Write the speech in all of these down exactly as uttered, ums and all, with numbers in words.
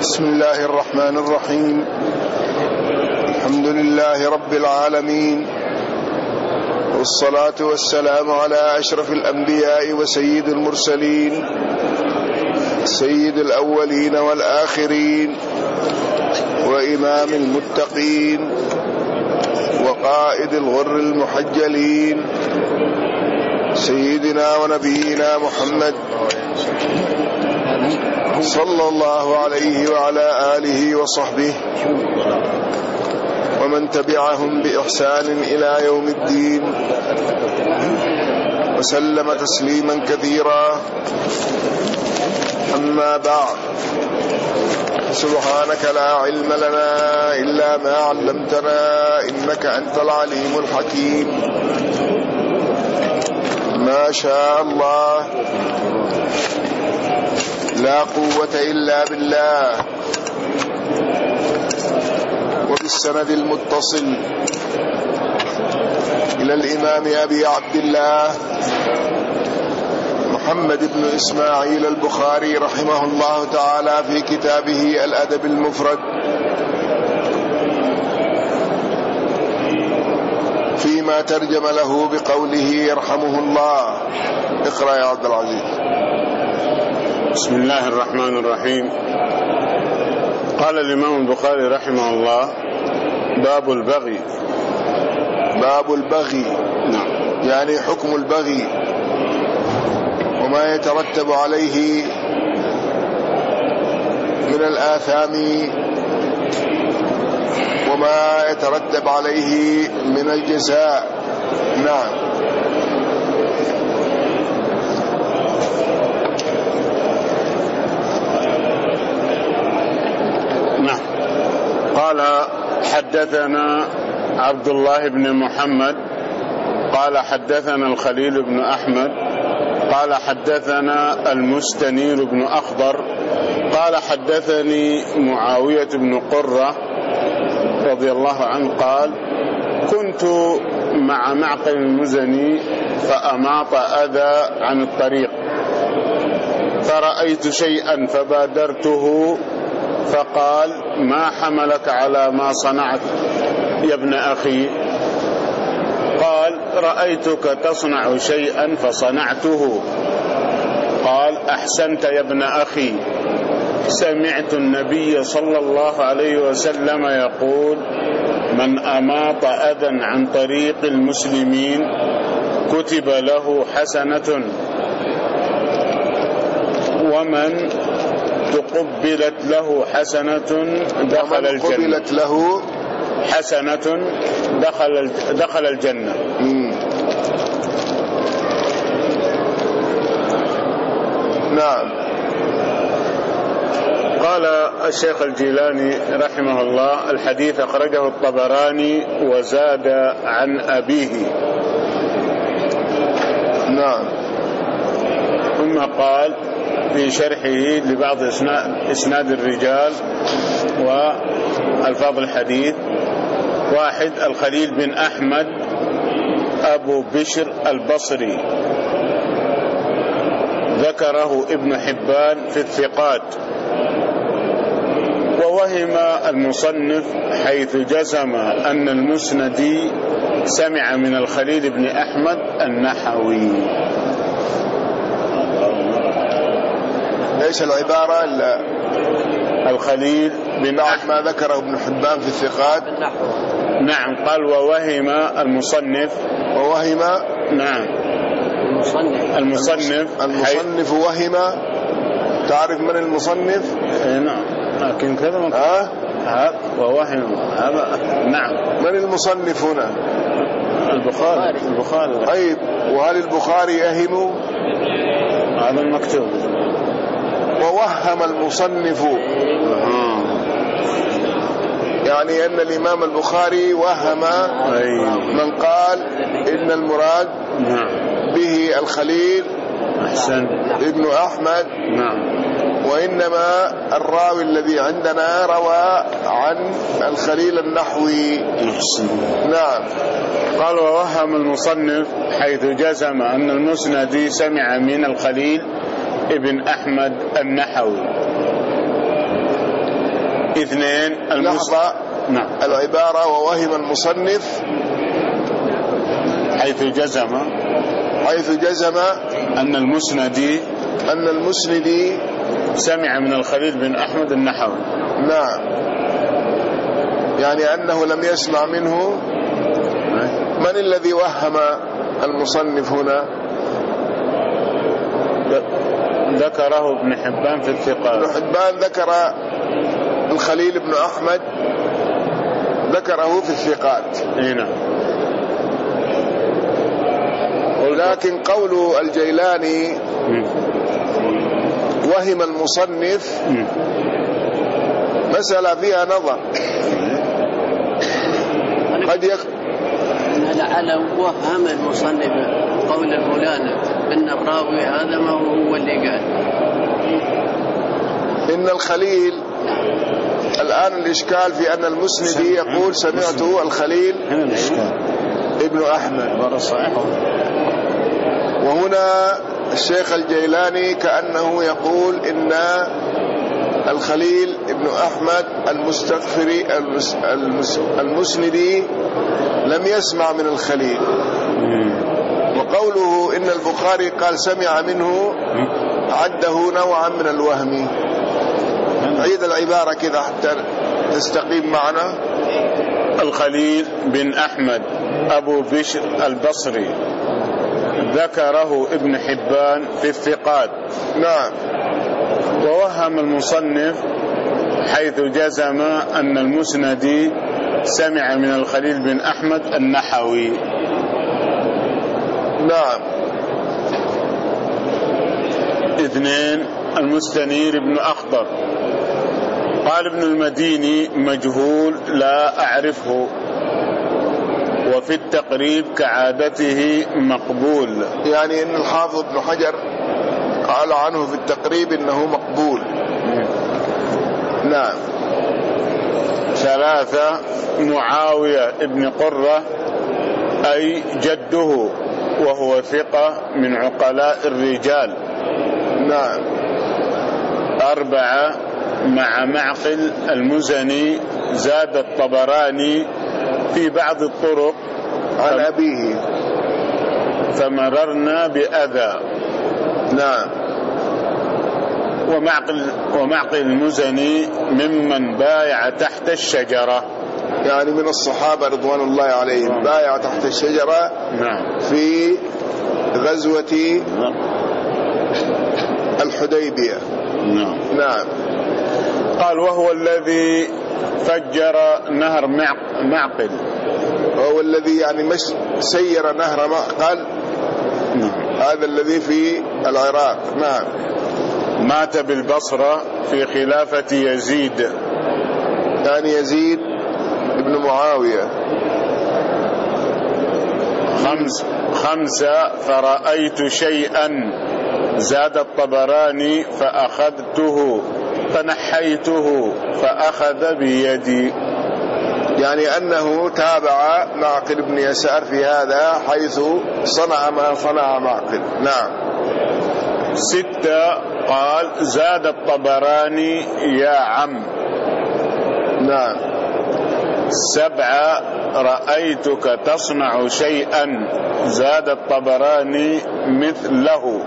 بسم الله الرحمن الرحيم. الحمد لله رب العالمين، والصلاة والسلام على أشرف الأنبياء وسيد المرسلين، سيد الأولين والآخرين، وإمام المتقين، وقائد الغر المحجلين، سيدنا ونبينا محمد صلى الله عليه وعلى آله وصحبه ومن تبعهم بإحسان إلى يوم الدين، وسلم تسليما كثيرا. أما بعد، سبحانك لا علم لنا إلا ما علمتنا إنك أنت العليم الحكيم. ما شاء الله، لا قوة إلا بالله. وبالسند المتصل إلى الإمام أبي عبد الله محمد بن إسماعيل البخاري رحمه الله تعالى في كتابه الأدب المفرد، فيما ترجم له بقوله يرحمه الله. اقرأ يا عبد العزيز. بسم الله الرحمن الرحيم. قال الإمام البخاري رحمه الله: باب البغي. باب البغي، نعم، يعني حكم البغي وما يترتب عليه من الآثام وما يترتب عليه من الجزاء. نعم. نعم. قال: حدثنا عبد الله بن محمد قال حدثنا الخليل بن أحمد قال حدثنا المستنير بن أخضر قال حدثني معاوية بن قرة رضي الله عنه قال: كنت مع معقل المزني فأماط أذى عن الطريق، فرأيت شيئا فبادرته، فقال: ما حملك على ما صنعت يا ابن أخي؟ قال: رأيتك تصنع شيئا فصنعته. قال: أحسنت يا ابن أخي، سمعت النبي صلى الله عليه وسلم يقول: من أماط أذى عن طريق المسلمين كتب له حسنة، ومن تقبلت له حسنة دخل الجنة. قبلت له حسنة دخل دخل الجنة. مم. نعم. قال الشيخ الجيلاني رحمه الله: الحديث أخرجه الطبراني وزاد عن أبيه. نعم. ثم قال في شرحه لبعض إسناد الرجال والفاظ الحديث: واحد، الخليل بن أحمد أبو بشر البصري، ذكره ابن حبان في الثقات، ووهم المصنف حيث جزم أن المسندي سمع من الخليل بن أحمد النحوي. ليس العبارة إلا الخليل بن أحمد ما ذكره ابن حبان في الثقات. نعم. قال: ووهم المصنف. ووهم. نعم. المصنف المصنف, المصنف وهم. تعرف من المصنف؟ نعم، لكن كذا ما ها أه؟ ووهم هذا. نعم. من المصنف هنا؟ البخاري. البخاري. طيب، وهل البخاري يهم؟ هذا المكتوب. ووهم المصنف، يعني أن الإمام البخاري وهم من قال إن المراد به الخليل ابن أحمد. نعم. وإنما الراوي الذي عندنا روى عن الخليل النحوي. نعم. قال: ووهم المصنف حيث جزم أن المسندي سمع من الخليل ابن أحمد النحوي. اثنين المس... لحظة. نعم. العبارة ووهم المصنف حيث جزم حيث جزم أن المسندي أن المسندي سمع من الخليل بن أحمد النحوي. نعم، يعني أنه لم يسمع منه. من الذي وهم المصنف هنا؟ ذكره ابن حبان في الثقات. ابن حبان ذكر الخليل بن أحمد، ذكره في الثقات. هنا لكن قول الجيلاني وهم المصنف مسألة فيها نظر. قد يك... لعل وهم المصنف قول الفلان ان الراوي هذا ما هو اللي قال إن الخليل. الآن الإشكال في أن المسندي يقول سمعته الخليل ابن أحمد، وهنا الشيخ الجيلاني كأنه يقول إن الخليل ابن أحمد المستغفري المسندي لم يسمع من الخليل، وقوله إن البخاري قال سمع منه عده نوعا من الوهم. عيد العبارة كذا حتى تستقيم معنا. الخليل بن أحمد أبو بشر البصري ذكره ابن حبان في الثقات. نعم. ووهم المصنف حيث جزم أن المسندي سمع من الخليل بن أحمد النحوي. نعم. اثنين المستنير بن أخضر قال ابن المديني مجهول لا أعرفه، وفي التقريب كعادته مقبول. يعني إن الحافظ ابن حجر قال عنه في التقريب إنه مقبول. نعم. ثلاثة معاوية ابن قرة أي جده، وهو ثقة من عقلاء الرجال. نعم. أربعة مع معقل المزني زاد الطبراني في بعض الطرق عن أبيه فمررنا بأذى. نعم. ومعقل, ومعقل المزني ممن بايع تحت الشجرة، يعني من الصحابة رضوان الله عليهم، بايع تحت الشجرة. نعم. في غزوة الحديبية. نعم. نعم. قال وهو الذي فجر نهر معقل، وهو الذي يعني مش سير نهر معقل. نعم. هذا الذي في العراق. نعم. مات بالبصرة في خلافة يزيد، يعني يزيد ابن معاوية. خمس خمسة فرأيت شيئا زاد الطبراني فأخذته فنحيته فأخذ بيدي، يعني أنه تابع معقل بن يسار في هذا حيث صنع ما صنع معقل. نعم. ستة قال زاد الطبراني يا عم. نعم. سبعة رأيتك تصنع شيئا زاد الطبراني مثله.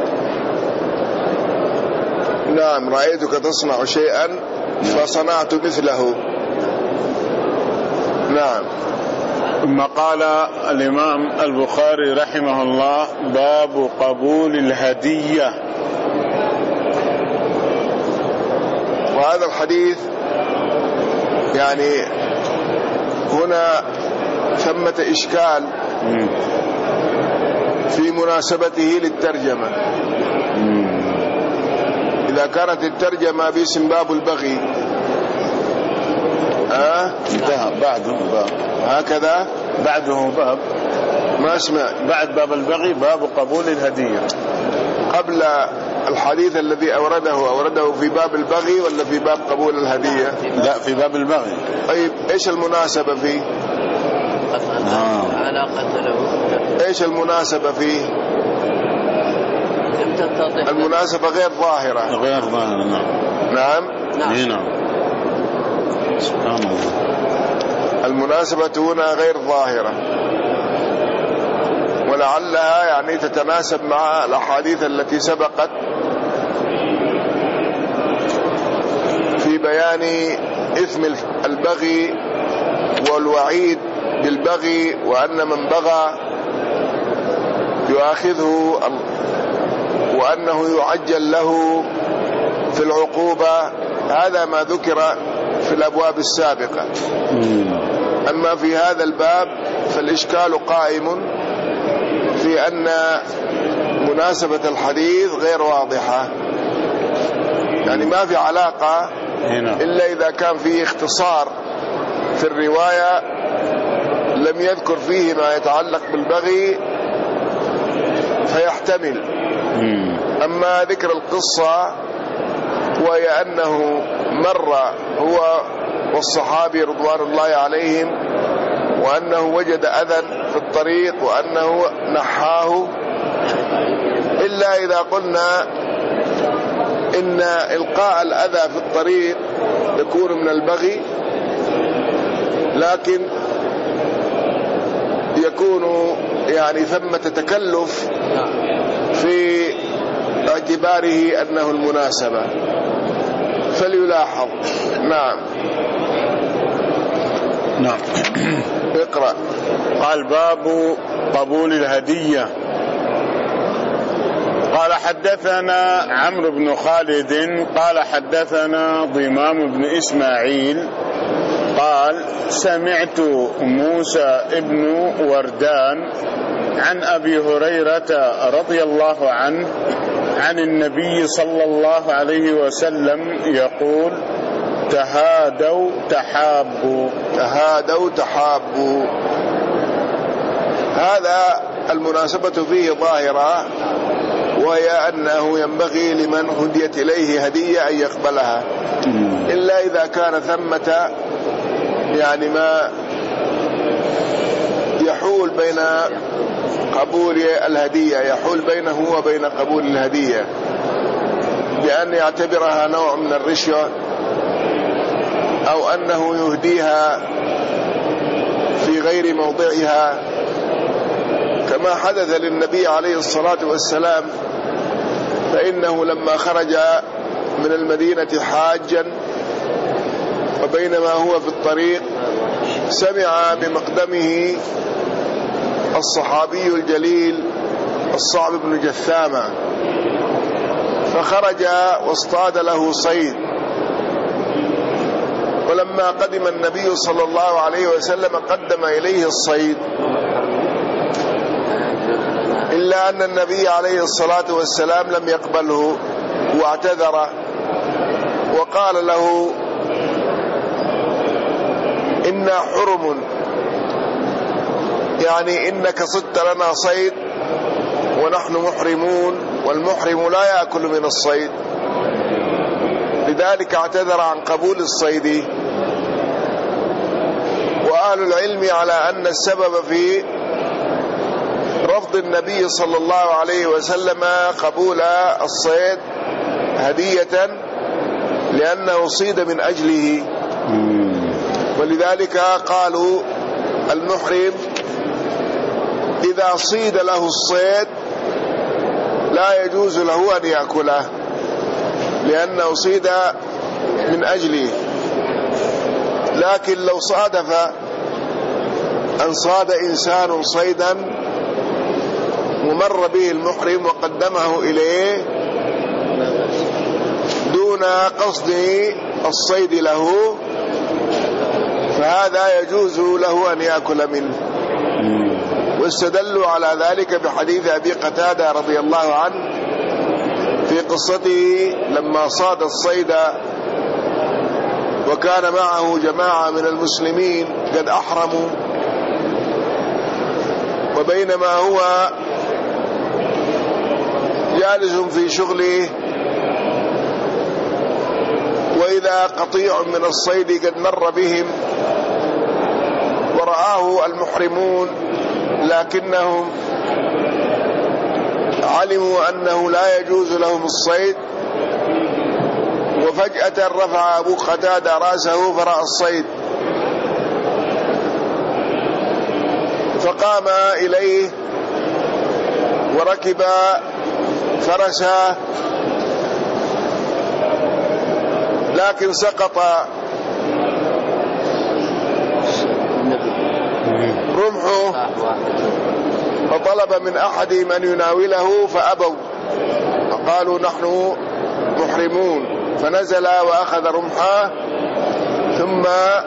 نعم. رأيتك تصنع شيئا فصنعت مثله. نعم. ثم قال الإمام البخاري رحمه الله باب قبول الهدية. وهذا الحديث يعني هنا ثمة إشكال في مناسبته للترجمة. إذا كانت الترجمة باسم باب البغي أه؟ بعده باب هكذا بعده باب ما اسمع بعد باب البغي باب قبول الهدية. قبل الحديث الذي أورده أورده في باب البغي ولا في باب قبول الهدية؟ لا في باب البغي. طيب إيش المناسبة فيه؟ آه. علاقة له. إيش المناسبة فيه؟ المناسبة غير ظاهرة. غير ظاهرة. نعم. نعم. نعم. سبحان الله. المناسبة هنا غير ظاهرة، ولعلها يعني تتناسب مع الأحاديث التي سبقت في بيان إثم البغي والوعيد بالبغي، وأن من بغى يؤاخذه وأنه يعجل له في العقوبة. هذا ما ذكر في الأبواب السابقة. أما في هذا الباب فالإشكال قائم في أن مناسبة الحديث غير واضحة، يعني ما في علاقة إلا إذا كان فيه اختصار في الرواية لم يذكر فيه ما يتعلق بالبغي فيحتمل. أما ذكر القصة وهي أنه مر هو والصحابي رضوان الله عليهم وأنه وجد أذى في الطريق وأنه نحاه، إلا إذا قلنا إن إلقاء الأذى في الطريق يكون من البغي، لكن يكون يعني ثمة تكلف في اعتباره أنه المناسبة، فليلاحظ. نعم. نعم. اقرأ. قال باب قبول الهدية. قال حدثنا عمرو بن خالد قال حدثنا ضمام بن إسماعيل قال سمعت موسى ابن وردان عن أبي هريرة رضي الله عنه عن النبي صلى الله عليه وسلم يقول تهادوا تحابوا. تهادوا تحابوا، هذا المناسبة فيه ظاهرة، وهي أنه ينبغي لمن هديت إليه هدية أن يقبلها، إلا إذا كان ثمة يعني ما يحول بين قبول الهدية، يحول بينه وبين قبول الهدية بأن يعتبرها نوع من الرشوة، أو أنه يهديها في غير موضعها، كما حدث للنبي عليه الصلاة والسلام، فإنه لما خرج من المدينة حاجا وبينما هو في الطريق سمع بمقدمه الصحابي الجليل الصعب بن جثامة، فخرج واصطاد له صيد، ولما قدم النبي صلى الله عليه وسلم قدم إليه الصيد، إلا أن النبي عليه الصلاة والسلام لم يقبله واعتذر وقال له إنا حرم، يعني إنك صدت لنا صيد ونحن محرمون، والمحرم لا يأكل من الصيد، لذلك اعتذر عن قبول الصيد. وأهل العلم على أن السبب في رفض النبي صلى الله عليه وسلم قبول الصيد هدية لأنه صيد من أجله، ولذلك قالوا المحرم إذا صيد له الصيد لا يجوز له أن يأكله لأنه صيد من أجله. لكن لو صادف أن صاد إنسان صيدا ومر به المحرم وقدمه إليه دون قصد الصيد له، فهذا يجوز له أن يأكل منه. واستدلوا على ذلك بحديث أبي قتادة رضي الله عنه في قصته لما صاد الصيد وكان معه جماعة من المسلمين قد أحرموا، وبينما هو جالس في شغله وإذا قطيع من الصيد قد مر بهم ورآه المحرمون، لكنهم علموا أنه لا يجوز لهم الصيد، وفجأة رفع أبو قتادة رأسه فرأى الصيد، فقام إليه وركب فرسه، لكن سقط رمحه، فطلب من أحدهم أن يناوله فأبوا، فقالوا نحن محرمون، فنزل وأخذ رمحه ثم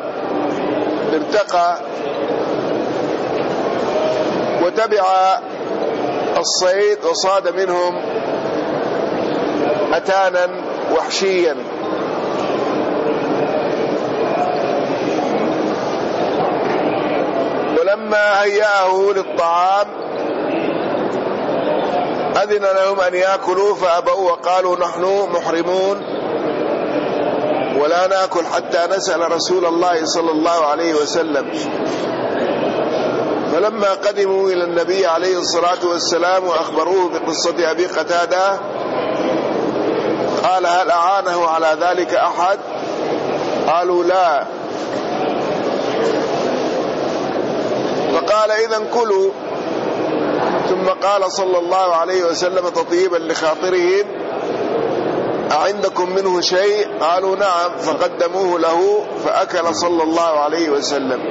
ارتقى وتبع الصيد وصاد منهم أتانا وحشيا. ولما هيأه للطعام أذن لهم أن يأكلوا فأبوا وقالوا نحن محرمون ولا نأكل حتى نسأل رسول الله صلى الله عليه وسلم. فلما قدموا إلى النبي عليه الصلاة والسلام وأخبروه بقصة أبي قتادة قال هل أعانه على ذلك أحد؟ قالوا لا. فقال إذن كلوا. ثم قال صلى الله عليه وسلم تطيبا لخاطرهم أعندكم منه شيء؟ قالوا نعم، فقدموه له فأكل صلى الله عليه وسلم.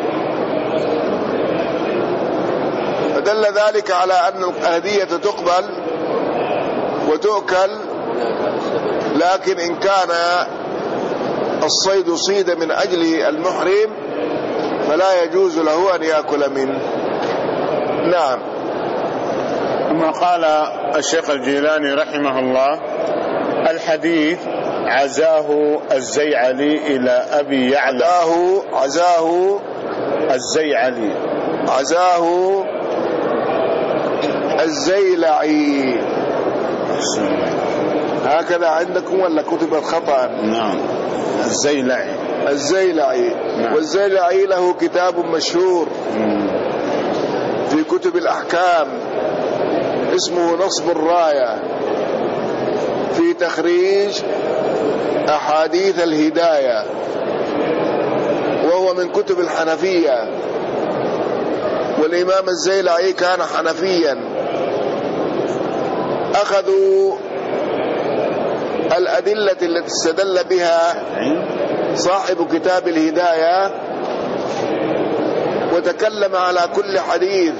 فدل ذلك على أن الهدية تقبل وتؤكل، لكن إن كان الصيد صيد من أجل المحرم فلا يجوز له أن يأكل منه. نعم. ثم قال الشيخ الجيلاني رحمه الله الحديث عزاه الزيعلي إلى أبي يعلى. عزاه عزاه الزيعلي عزاه الزيلعي. هكذا عندكم ولا كتبت خطأ؟ نعم الزيلعي الزيلعي. نعم. والزيلعي له كتاب مشهور في كتب الأحكام اسمه نصب الراية في تخريج أحاديث الهداية، وهو من كتب الحنفية، والإمام الزيلعي كان حنفيا. أخذوا الأدلة التي استدل بها صاحب كتاب الهداية وتكلم على كل حديث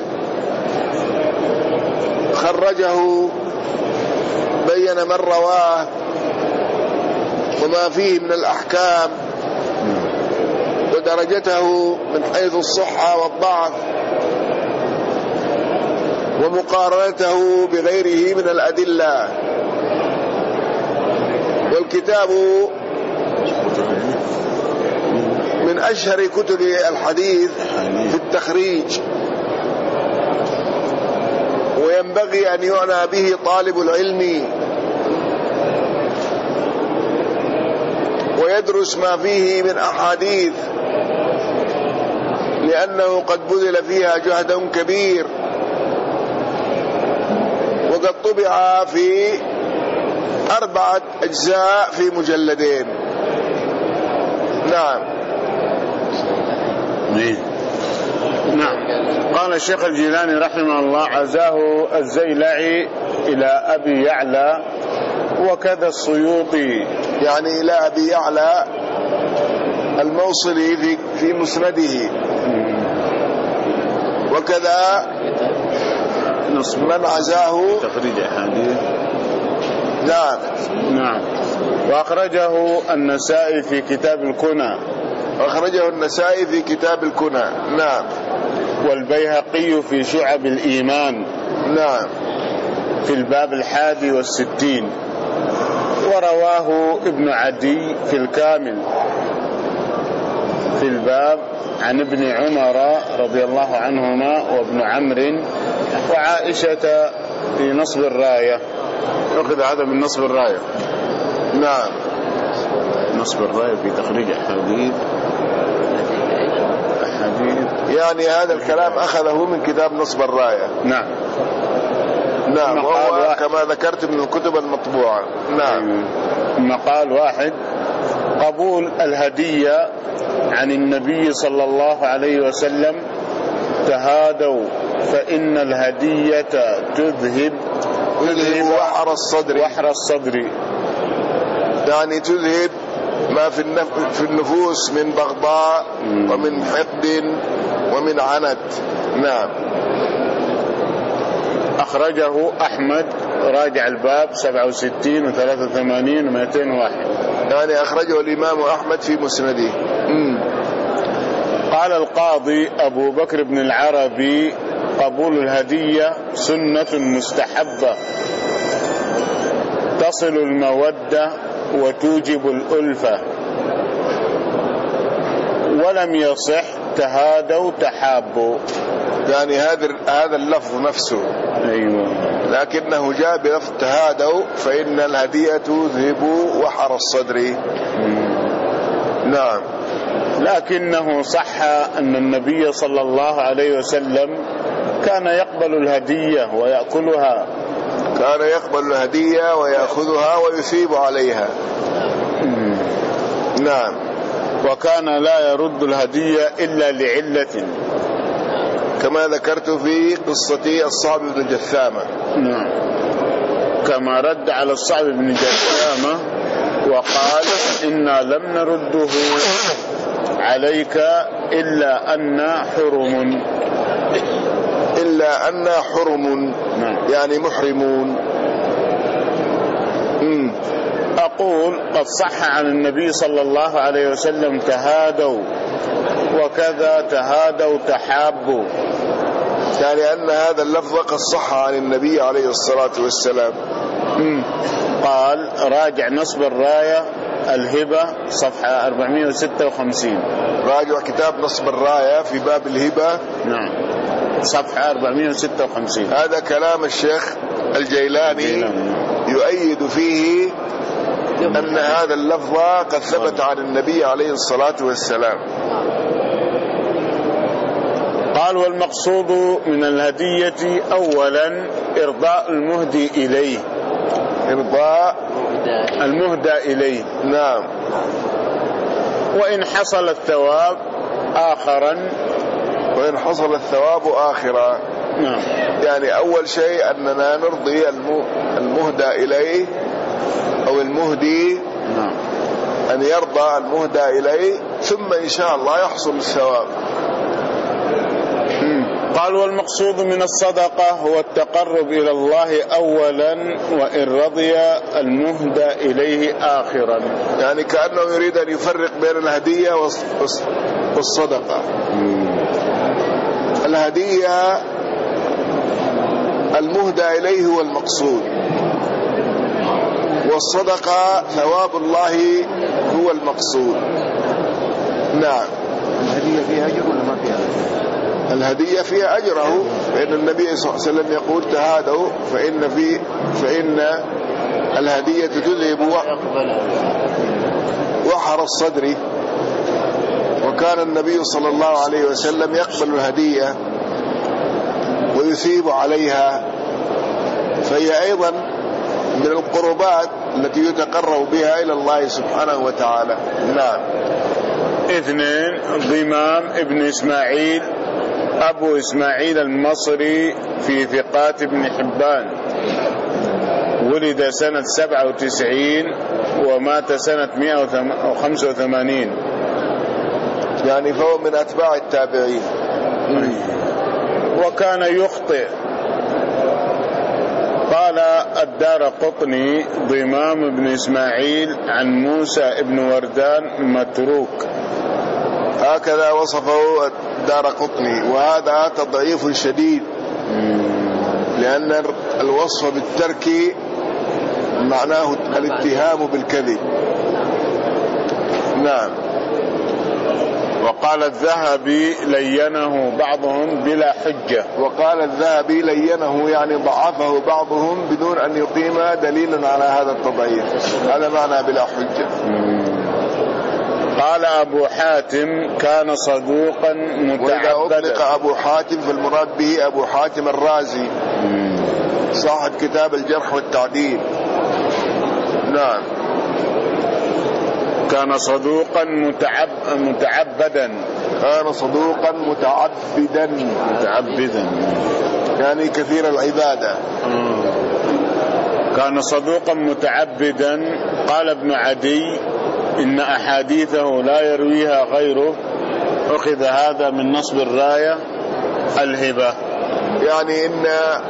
خرجه، بين من رواه وما فيه من الأحكام ودرجته من حيث الصحة والضعف ومقارنته بغيره من الأدلة. والكتاب من أشهر كتب الحديث في التخريج، وينبغي أن يعنى به طالب العلم ويدرس ما فيه من أحاديث، لأنه قد بذل فيها جهد كبير، وقد طبع في أربعة أجزاء في مجلدين. نعم. نعم. قال الشيخ الجيلاني رحمه الله عزاه الزيلعي إلى أبي يعلى وكذا السيوطي، يعني إلى أبي يعلى الموصلي في في مسنده، وكذا من عزاه تخريج أحاديث. نعم. نعم. وأخرجه النسائي في كتاب الكنى. أخرجه النسائي في كتاب الكنى. نعم. والبيهقي في شعب الإيمان. نعم. في الباب الحادي والستين. ورواه ابن عدي في الكامل في الباب عن ابن عمر رضي الله عنهما وابن عمرو وعائشة في نصب الراية. أخذ هذا من نصب الراية. نعم. نصب الراية في تخريج أحاديث أحاديث يعني هذا الكلام أخذه من كتاب نصب الراية. نعم. نعم. وهو كما ذكرت من الكتب المطبوعة. نعم. مقال واحد: قبول الهدية عن النبي صلى الله عليه وسلم: تهادوا فإن الهدية تذهب تذهب وحر الصدر. وحر الصدر يعني تذهب ما في النفوس من بغضاء ومن حقد ومن عنت. نعم. أخرجه أحمد، راجع الباب سبعة وستين وثلاثة وثمانين ومئتين وواحد. يعني أخرجه الإمام أحمد في مسنده. مم. قال القاضي أبو بكر بن العربي: قبول الهدية سنة مستحبة تصل المودة وتوجب الألفة، ولم يصح تهادوا تحابوا. يعني هذا هذا اللفظ نفسه، أيوة، لكنه جاء بلفظ تهادوا فإن الهدية تذهب وحر الصدر. نعم. لكنه صح أن النبي صلى الله عليه وسلم كان يقبل الهدية ويأكلها. كان يقبل الهدية ويأخذها ويثيب عليها. نعم. وكان لا يرد الهدية إلا لعلة، كما ذكرت في قصة الصعب بن جثامة. نعم. كما رد على الصعب بن جثامة وقال: إنا لم نرده عليك إلا أن حرم. إلا أن حرم. نعم. يعني محرمون. مم. أقول: قد صح عن النبي صلى الله عليه وسلم تهادوا، وكذا تهادوا تحابوا. يعني أن هذا اللفظ قد صح عن النبي عليه الصلاة والسلام. مم. قال: راجع نصب الراية الهبة صفحة أربعمائة وستة وخمسين. راجع كتاب نصب الراية في باب الهبة. نعم، صفحة أربعمائة وستة وخمسين. هذا كلام الشيخ الجيلاني يؤيد فيه أن هذا اللفظ قد ثبت عن النبي عليه الصلاة والسلام. قال: والمقصود من الهدية أولا إرضاء المهدي إليه. إرضاء المهدى إليه. نعم. وإن حصل الثواب آخرا. وإن حصل الثواب آخرا. نعم. يعني أول شيء أننا نرضي المهدى إليه أو المهدي. نعم. أن يرضى المهدى إليه، ثم إن شاء الله يحصل الثواب. قال: والمقصود من الصدقة هو التقرب إلى الله أولا، وإن رضي المهدى إليه آخرا. يعني كأنه يريد أن يفرق بين الهدية والصدقة. الهدية المهدى إليه هو المقصود، والصدقة ثواب الله هو المقصود. نعم. الهدية فيها أجر ولا ما فيها أجر؟ الهدية فيها أجره، فإن النبي صلى الله عليه وسلم يقول: تهادوا فإن في فإن الهدية تذهب وحر الصدر. وكان النبي صلى الله عليه وسلم يقبل الهدية ويثيب عليها، فهي أيضا من القربات التي يتقرب بها إلى الله سبحانه وتعالى. نعم. اثنين: ضمام ابن إسماعيل أبو إسماعيل المصري في ثقات ابن حبان، ولد سنة سبعة وتسعين ومات سنة مئة وخمسة وثمانين. يعني فهو من أتباع التابعين. وكان يخطئ. قال الدارقطني: ضمام بن إسماعيل عن موسى ابن وردان متروك. هكذا وصفه الدارقطني، وهذا تضعيف شديد، لأن الوصف بالترك معناه الاتهام بالكذب. نعم. وقال الذهبي: لينه بعضهم بلا حجة. وقال الذهبي: لينه يعني ضعفه بعضهم بدون أن يقيم دليلا على هذا التضعيف. هذا معنى بلا حجة. قال أبو حاتم: كان صدوقا متعبدا. وإذا أطلق أبو حاتم فالمراد به أبو حاتم الرازي صاحب كتاب الجرح والتعديل. نعم. كان صدوقا متعب متعبدا كان صدوقا متعبدا متعبدا يعني كثير العبادة. كان صدوقا متعبدا. قال ابن عدي إن أحاديثه لا يرويها غيره. أخذ هذا من نصب الراية الهبة، يعني إن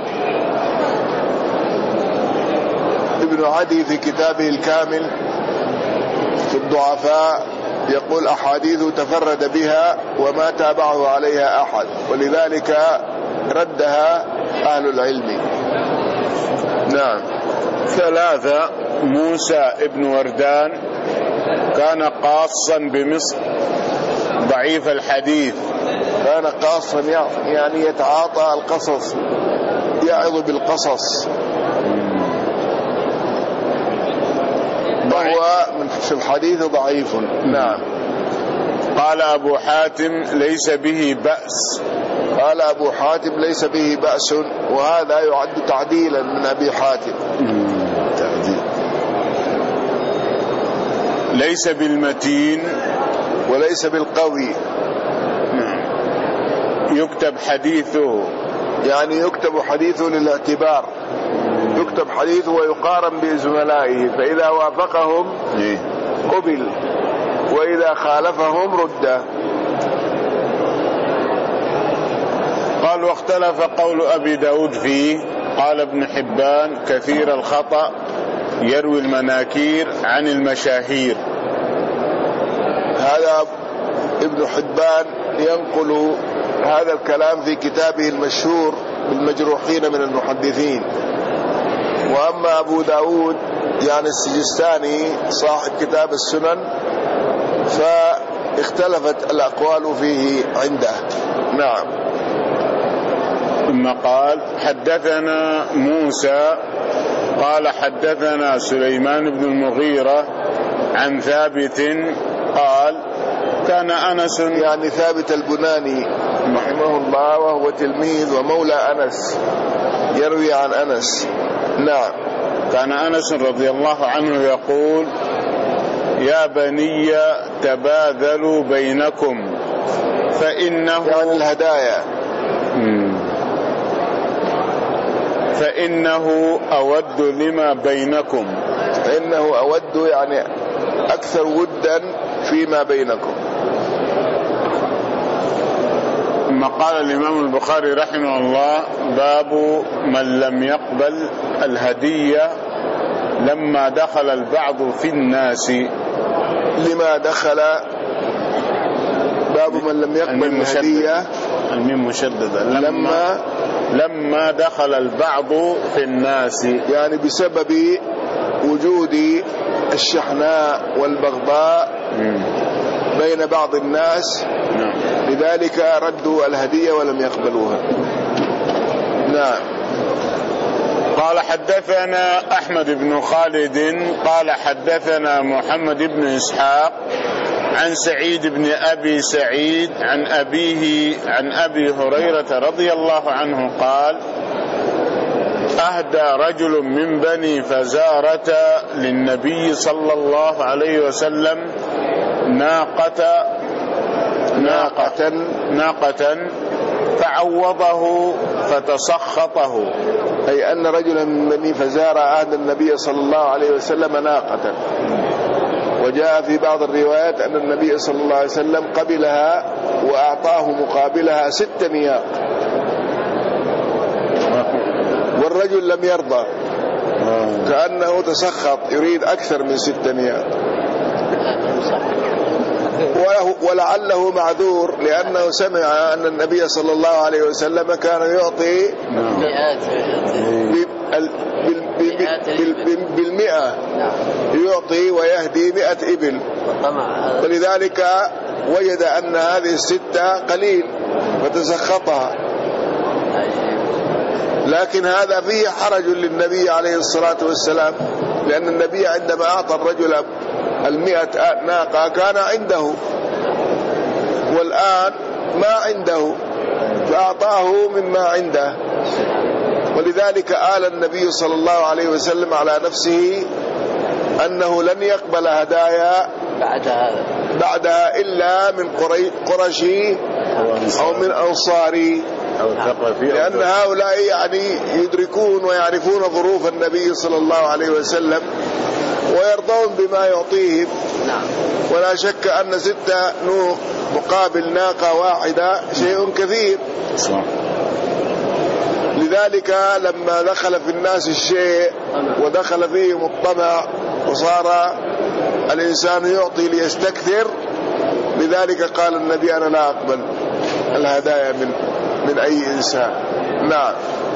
ابن عدي في كتابه الكامل في الضعفاء يقول أحاديث تفرد بها وما تابعه عليها أحد، ولذلك ردها أهل العلم. نعم. ثلاثة. موسى ابن وردان كان قاصا بمصر ضعيف الحديث. كان قاصا يعني يتعاطى القصص، يعظ بالقصص، وهو في الحديث ضعيف. نعم. قال أبو حاتم ليس به بأس. قال أبو حاتم ليس به بأس، وهذا يعد تعديلا من أبي حاتم. تعديل. ليس بالمتين وليس بالقوي. يكتب حديثه، يعني يكتب حديثه للاعتبار، يكتب حديثه ويقارن بزملائه، فإذا وافقهم قبل وإذا خالفهم رد. قال واختلف قول أبي داود فيه. قال ابن حبان كثير الخطأ، يروي المناكير عن المشاهير. هذا ابن حبان ينقل هذا الكلام في كتابه المشهور بالمجروحين من المحدثين. وأما أبو داود يعني السجستاني صاحب كتاب السنن فاختلفت الأقوال فيه عنده. نعم. ثم قال حدثنا موسى قال حدثنا سليمان بن المغيرة عن ثابت قال كان أنس، يعني ثابت البناني رحمه الله، وهو تلميذ ومولى أنس، يروي عن أنس. نعم. كان أنس رضي الله عنه يقول يا بني تباذلوا بينكم فإنه، يعني الهدايا، فإنه أود لما بينكم. فإنه أود يعني أكثر ودا فيما بينكم. ثم قال الإمام البخاري رحمه الله باب من لم يقبل الهدية لما دخل البعض في الناس. لما دخل، باب من لم يقبل الهدية، الميم مشددة. لما, لما لما دخل البعض في الناس، يعني بسبب وجود الشحناء والبغضاء بين بعض الناس، لذلك ردوا الهدية ولم يقبلوها. نعم. قال حدثنا أحمد بن خالد قال حدثنا محمد بن إسحاق عن سعيد بن أبي سعيد عن أبيه عن أبي هريرة رضي الله عنه قال أهدى رجل من بني فزارة للنبي صلى الله عليه وسلم ناقة ناقة ناقة فعوضه فتسخطه، أي أن رجلا من بني فزارة أهدى النبي صلى الله عليه وسلم ناقة. وجاء في بعض الروايات أن النبي صلى الله عليه وسلم قبلها وأعطاه مقابلها ست نياق، والرجل لم يرضى، كأنه تسخط يريد أكثر من ست نياق. ولعله معذور لأنه سمع أن النبي صلى الله عليه وسلم كان يعطي بالمئة، يعطي ويهدي مئة إبل، ولذلك وجد أن هذه الستة قليل فتسخطها. لكن هذا فيه حرج للنبي عليه الصلاة والسلام، لأن النبي عندما أعطى الرجل المئة ناقة كان عنده، والآن ما عنده، فأعطاه مما عنده. ولذلك آل النبي صلى الله عليه وسلم على نفسه أنه لن يقبل هدايا بعد هذا بعدها إلا من قرشي أو من أنصاري، لأن هؤلاء يعني يدركون ويعرفون ظروف النبي صلى الله عليه وسلم ويرضون بما يعطيهم. ولا شك أن ستة نوق مقابل ناقة واحدة شيء كثير. لذلك لما دخل في الناس الشيء ودخل فيهم الطمع وصار الإنسان يعطي ليستكثر، لذلك قال النبي أنا لا أقبل الهدايا من من أي إنسان. نعم.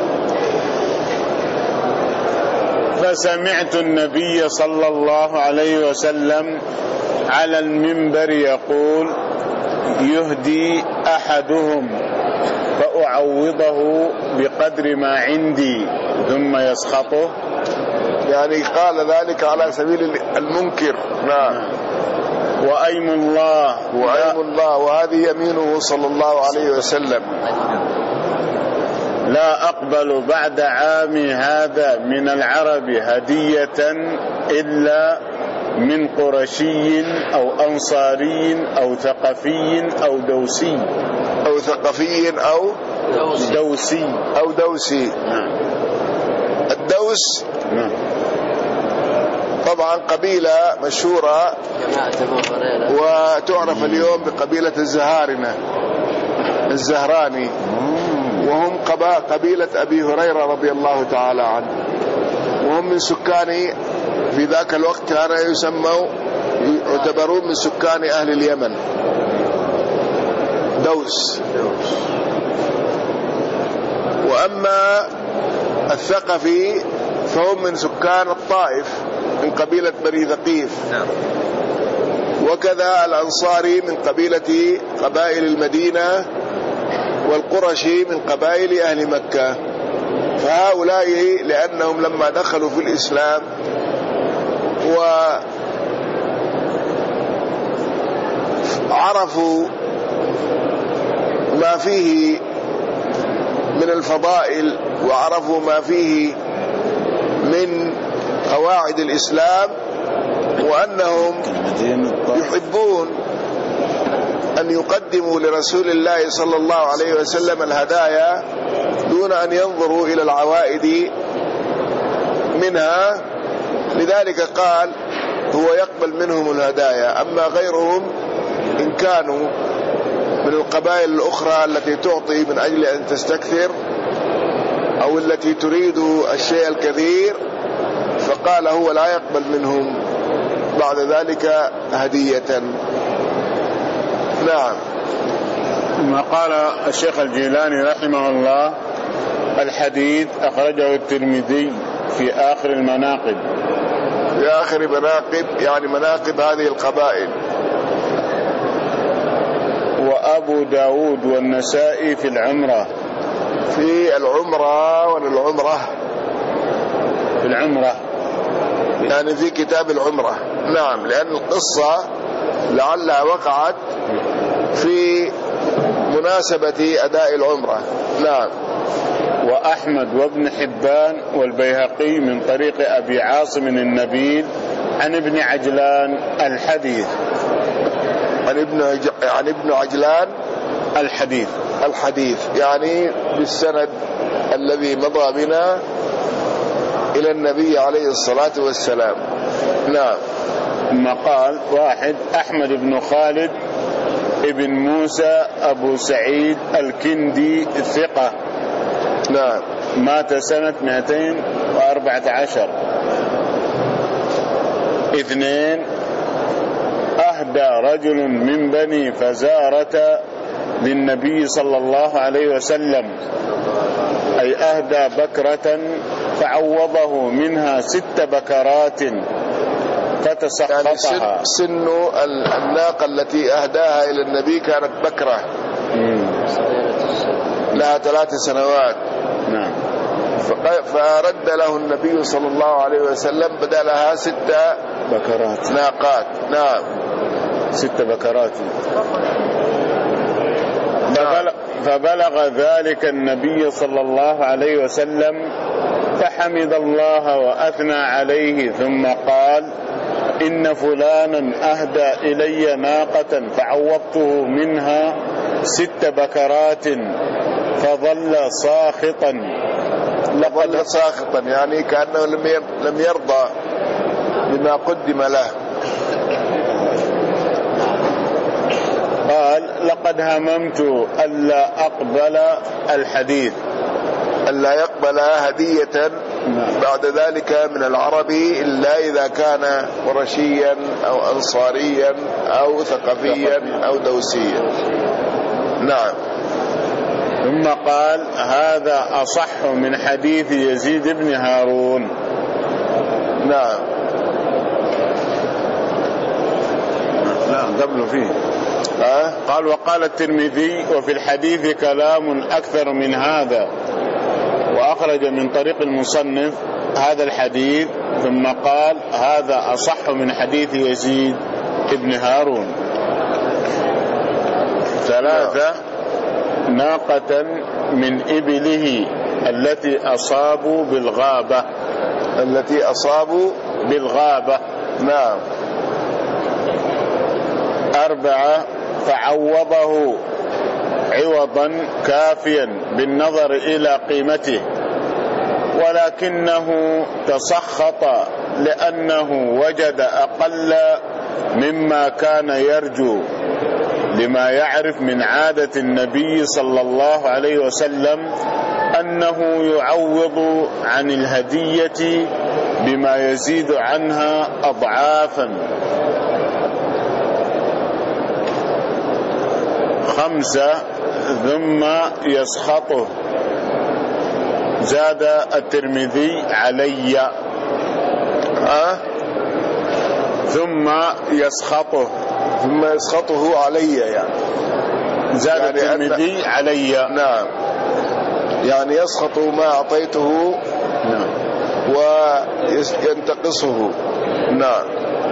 فسمعت النبي صلى الله عليه وسلم على المنبر يقول يهدي أحدهم فأعوضه بقدر ما عندي ثم يسخطه، يعني قال ذلك على سبيل المنكر. نعم. وأيم الله وأيم الله وهذه يمينه صلى الله عليه وسلم. لا أقبل بعد عامي هذا من العرب هدية إلا من قرشي أو أنصاري أو ثقفي أو دوسي أو ثقفي أو دوسي أو دوسي. الدوس طبعا قبيلة مشهورة وتعرف اليوم بقبيلة الزهارنة الزهراني، وهم قبيلة أبي هريرة رضي الله تعالى عنه، وهم من سكان في ذاك الوقت كانوا يسموا يعتبرون من سكان أهل اليمن دوس. وأما الثقفي فهم من سكان الطائف من قبيلة بني ثقيف، وكذا الأنصاري من قبيلة قبائل المدينة، والقرشي من قبائل أهل مكة. فهؤلاء لأنهم لما دخلوا في الإسلام وعرفوا ما فيه من الفضائل وعرفوا ما فيه من قواعد الإسلام، وأنهم يحبون أن يقدموا لرسول الله صلى الله عليه وسلم الهدايا دون أن ينظروا إلى العوائد منها، لذلك قال هو يقبل منهم الهدايا. أما غيرهم إن كانوا من القبائل الأخرى التي تعطي من أجل أن تستكثر أو التي تريد الشيء الكثير، فقال هو لا يقبل منهم بعد ذلك هدية. نعم. ما قال الشيخ الجيلاني رحمه الله الحديث أخرجه الترمذي في آخر المناقب. في آخر مناقب يعني مناقب هذه القبائل. وأبو داود والنسائي في العمرة. في العمرة والعمرة في العمرة يعني في كتاب العمرة. نعم، لأن القصة لعلها وقعت في مناسبة أداء العمرة. نعم. وأحمد وابن حبان والبيهقي من طريق أبي عاصم النبيل عن ابن عجلان الحديث. عن ابن عج... عن ابن عجلان الحديث الحديث يعني بالسند الذي مضى بنا إلى النبي عليه الصلاة والسلام. نعم. ثم قال واحد أحمد بن خالد ابن موسى أبو سعيد الكندي الثقة. نعم. مات سنة مئتين وأربعة عشر. اثنين أهدى رجل من بني فزارة للنبي صلى الله عليه وسلم، أي أهدى بكرة فعوضه منها ست بكرات فتسقطها. يعني سن الناقة التي أهداها إلى النبي كانت بكرة لها ثلاث سنوات. نعم. فرد له النبي صلى الله عليه وسلم بدلها ست بكرات ناقات. نعم. ست بكرات. فبلغ, فبلغ ذلك النبي صلى الله عليه وسلم فحمد الله وأثنى عليه ثم قال إن فلانا أهدى إلي ناقة فعوضته منها ست بكرات فظل ساخطا. لقد ساخطا يعني كأنه لم يرضى بما قدم له. قال لقد هممت ألا أقبل الحديث، ألا يقبل هدية بعد ذلك من العرب إلا إذا كان قرشيا أو أنصاريا أو ثقفيا أو دوسيا. نعم. ثم قال هذا أصح من حديث يزيد بن هارون. نعم. لا قبله فيه أه؟ قال وقال الترمذي وفي الحديث كلام أكثر من هذا، وأخرج من طريق المصنف هذا الحديث، ثم قال هذا أصح من حديث يزيد بن هارون. ثلاثة ناقة من إبله التي أصابوا بالغابة، التي أصابوا بالغابة. نعم. أربعة فعوضه عوضا كافيا بالنظر إلى قيمته، ولكنه تسخط لأنه وجد أقل مما كان يرجو، لما يعرف من عادة النبي صلى الله عليه وسلم أنه يعوض عن الهدية بما يزيد عنها أضعافا. خمسة ثم يسخطه، زاد الترمذي علي. أه؟ ثم يسخطه، ثم يسخطه علي يعني زاد يعني الترمذي أن... علي. نعم، يعني يسخط ما أعطيته. نعم. وينتقصه. نعم.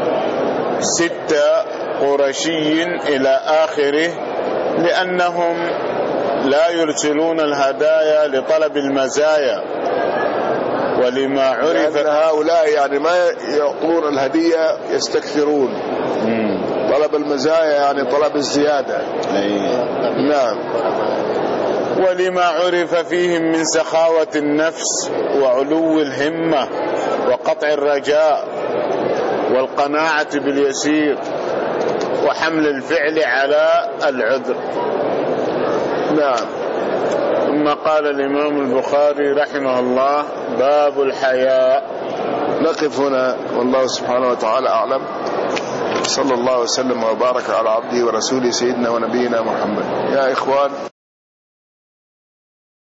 ستة قرشي إلى آخره، لأنهم لا يرسلون الهدايا لطلب المزايا، ولما عرف لأن هؤلاء يعني ما يعطون الهدية، يستكثرون. مم. طلب المزايا يعني طلب الزيادة. أيه. نعم. ولما عرف فيهم من سخاوة النفس وعلو الهمة وقطع الرجاء والقناعة باليسير وحمل الفعل على العذر. نعم. ثم قال الإمام البخاري رحمه الله باب الحياء. نقف هنا، والله سبحانه وتعالى أعلم. صلى الله وسلم وبارك على عبده ورسوله سيدنا ونبينا محمد. يا إخوان،